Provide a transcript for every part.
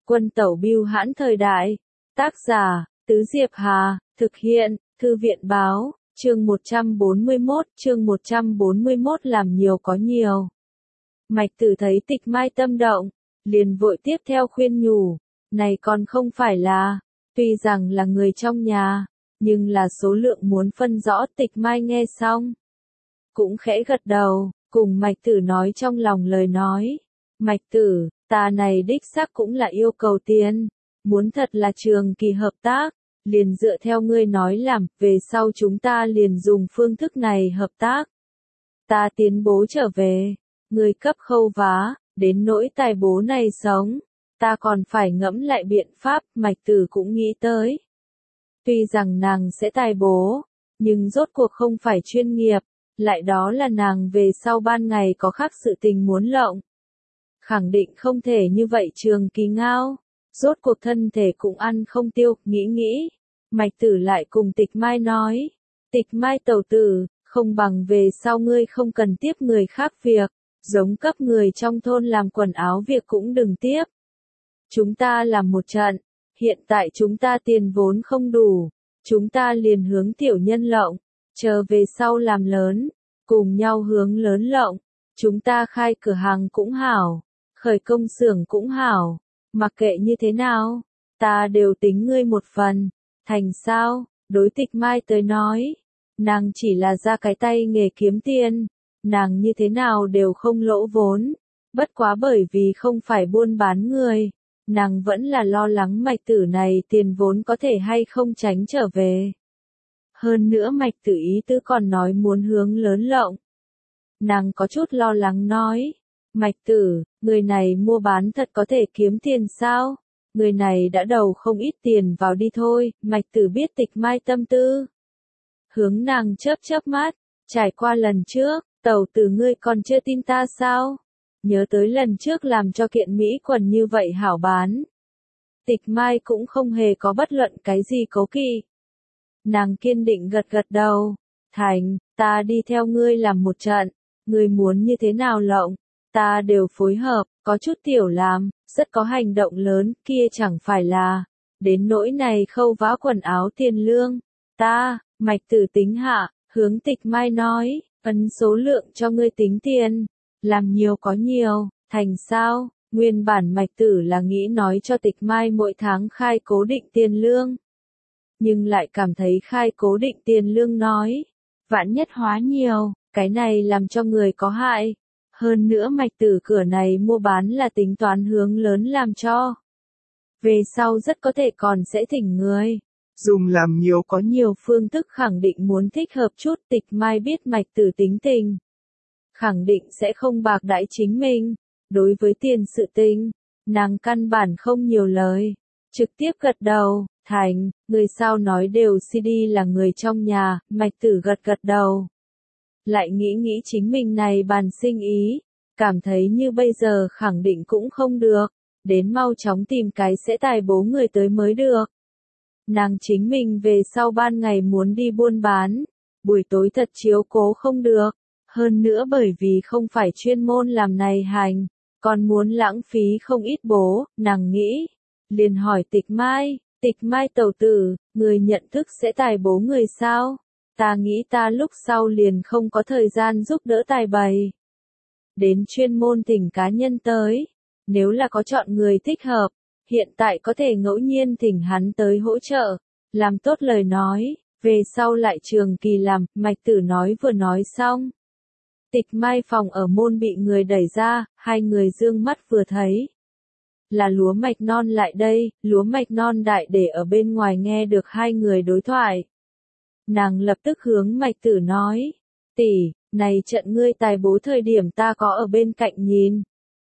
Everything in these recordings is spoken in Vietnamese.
Quân tẩu bưu hãn thời đại. Tác giả, Tứ Diệp Hà, thực hiện, Thư viện báo, chương 141 làm nhiều có nhiều. Mạch Tử thấy Tịch Mai tâm động, liền vội tiếp theo khuyên nhủ, này còn không phải là, tuy rằng là người trong nhà, nhưng là số lượng muốn phân rõ. Tịch Mai nghe xong, cũng khẽ gật đầu, cùng Mạch Tử nói trong lòng lời nói. Mạch Tử, ta này đích xác cũng là yêu cầu tiền, muốn thật là trường kỳ hợp tác, liền dựa theo ngươi nói làm, về sau chúng ta liền dùng phương thức này hợp tác. Ta tiến bố trở về, ngươi cấp khâu vá, đến nỗi tài bố này sống, ta còn phải ngẫm lại biện pháp. Mạch Tử cũng nghĩ tới. Tuy rằng nàng sẽ tài bố, nhưng rốt cuộc không phải chuyên nghiệp, lại đó là nàng về sau ban ngày có khác sự tình muốn lộng. Khẳng định không thể như vậy trường kỳ ngao, rốt cuộc thân thể cũng ăn không tiêu. Nghĩ, Mạch Tử lại cùng Tịch Mai nói, Tịch Mai tẩu tử, không bằng về sau ngươi không cần tiếp người khác việc, giống cấp người trong thôn làm quần áo việc cũng đừng tiếp. Chúng ta làm một trận, hiện tại chúng ta tiền vốn không đủ, chúng ta liền hướng tiểu nhân lộng, chờ về sau làm lớn, cùng nhau hướng lớn lộng, chúng ta khai cửa hàng cũng hảo, khởi công xưởng cũng hảo, mặc kệ như thế nào, ta đều tính ngươi một phần, thành sao? Đối Tịch Mai tới nói, nàng chỉ là ra cái tay nghề kiếm tiền, nàng như thế nào đều không lỗ vốn, bất quá bởi vì không phải buôn bán người, nàng vẫn là lo lắng Mạch Tử này tiền vốn có thể hay không tránh trở về. Hơn nữa Mạch Tử ý tứ còn nói muốn hướng lớn lộng. Nàng có chút lo lắng nói, Mạch Tử, người này mua bán thật có thể kiếm tiền sao? Người này đã đầu không ít tiền vào đi thôi. Mạch Tử biết Tịch Mai tâm tư, hướng nàng chớp mắt, trải qua lần trước, tẩu tử ngươi còn chưa tin ta sao? Nhớ tới lần trước làm cho kiện mỹ quần như vậy hảo bán. Tịch Mai cũng không hề có bất luận cái gì cố kỵ. Nàng kiên định gật đầu, thành, ta đi theo ngươi làm một trận, ngươi muốn như thế nào lộng, ta đều phối hợp, có chút tiểu làm, rất có hành động lớn, kia chẳng phải là, đến nỗi này khâu vá quần áo tiền lương, ta, Mạch Tử tính hạ, hướng Tịch Mai nói, ấn số lượng cho ngươi tính tiền, làm nhiều có nhiều, thành sao? Nguyên bản Mạch Tử là nghĩ nói cho Tịch Mai mỗi tháng khai cố định tiền lương, nhưng lại cảm thấy khai cố định tiền lương nói, vạn nhất hóa nhiều, cái này làm cho người có hại. Hơn nữa Mạch Tử cửa này mua bán là tính toán hướng lớn làm cho. Về sau rất có thể còn sẽ thỉnh người. Dùng làm nhiều có nhiều phương thức, khẳng định muốn thích hợp chút. Tịch Mai biết Mạch Tử tính tình, khẳng định sẽ không bạc đãi chính mình. Đối với tiền sự tình, nàng căn bản không nhiều lời, trực tiếp gật đầu, thành, người sao nói đều CD là người trong nhà. Mạch Tử gật đầu. Lại nghĩ chính mình này bàn sinh ý, cảm thấy như bây giờ khẳng định cũng không được, đến mau chóng tìm cái sẽ tài bố người tới mới được. Nàng chính mình về sau ban ngày muốn đi buôn bán, buổi tối thật chiếu cố không được, hơn nữa bởi vì không phải chuyên môn làm này hành, còn muốn lãng phí không ít bố. Nàng nghĩ, liền hỏi Tịch Mai tẩu tử, người nhận thức sẽ tài bố người sao? Ta nghĩ ta lúc sau liền không có thời gian giúp đỡ tài bày. Đến chuyên môn thỉnh cá nhân tới, nếu là có chọn người thích hợp, hiện tại có thể ngẫu nhiên thỉnh hắn tới hỗ trợ, làm tốt lời nói, về sau lại trường kỳ làm. Mạch Tử nói vừa nói xong, Tịch Mai phòng ở môn bị người đẩy ra, hai người dương mắt vừa thấy. Là Lúa Mạch Non lại đây. Lúa Mạch Non đại để ở bên ngoài nghe được hai người đối thoại. Nàng lập tức hướng Mạch Tử nói, tỷ, này trận ngươi tài bố thời điểm ta có ở bên cạnh nhìn.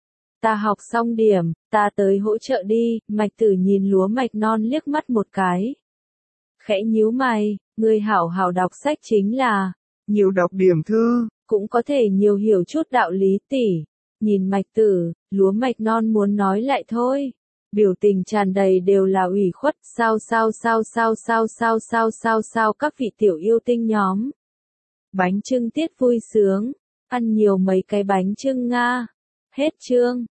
Ta học xong điểm, ta tới hỗ trợ đi. Mạch Tử nhìn Lúa Mạch Non liếc mắt một cái, khẽ nhíu mày, ngươi hảo hảo đọc sách chính là, nhiều đọc điểm thư, cũng có thể nhiều hiểu chút đạo lý. Tỷ, nhìn Mạch Tử, Lúa Mạch Non muốn nói lại thôi. Biểu tình tràn đầy đều là ủy khuất. Sao các vị tiểu yêu tinh nhóm. Bánh chưng tiết vui sướng, ăn nhiều mấy cái bánh chưng Nga. Hết chương.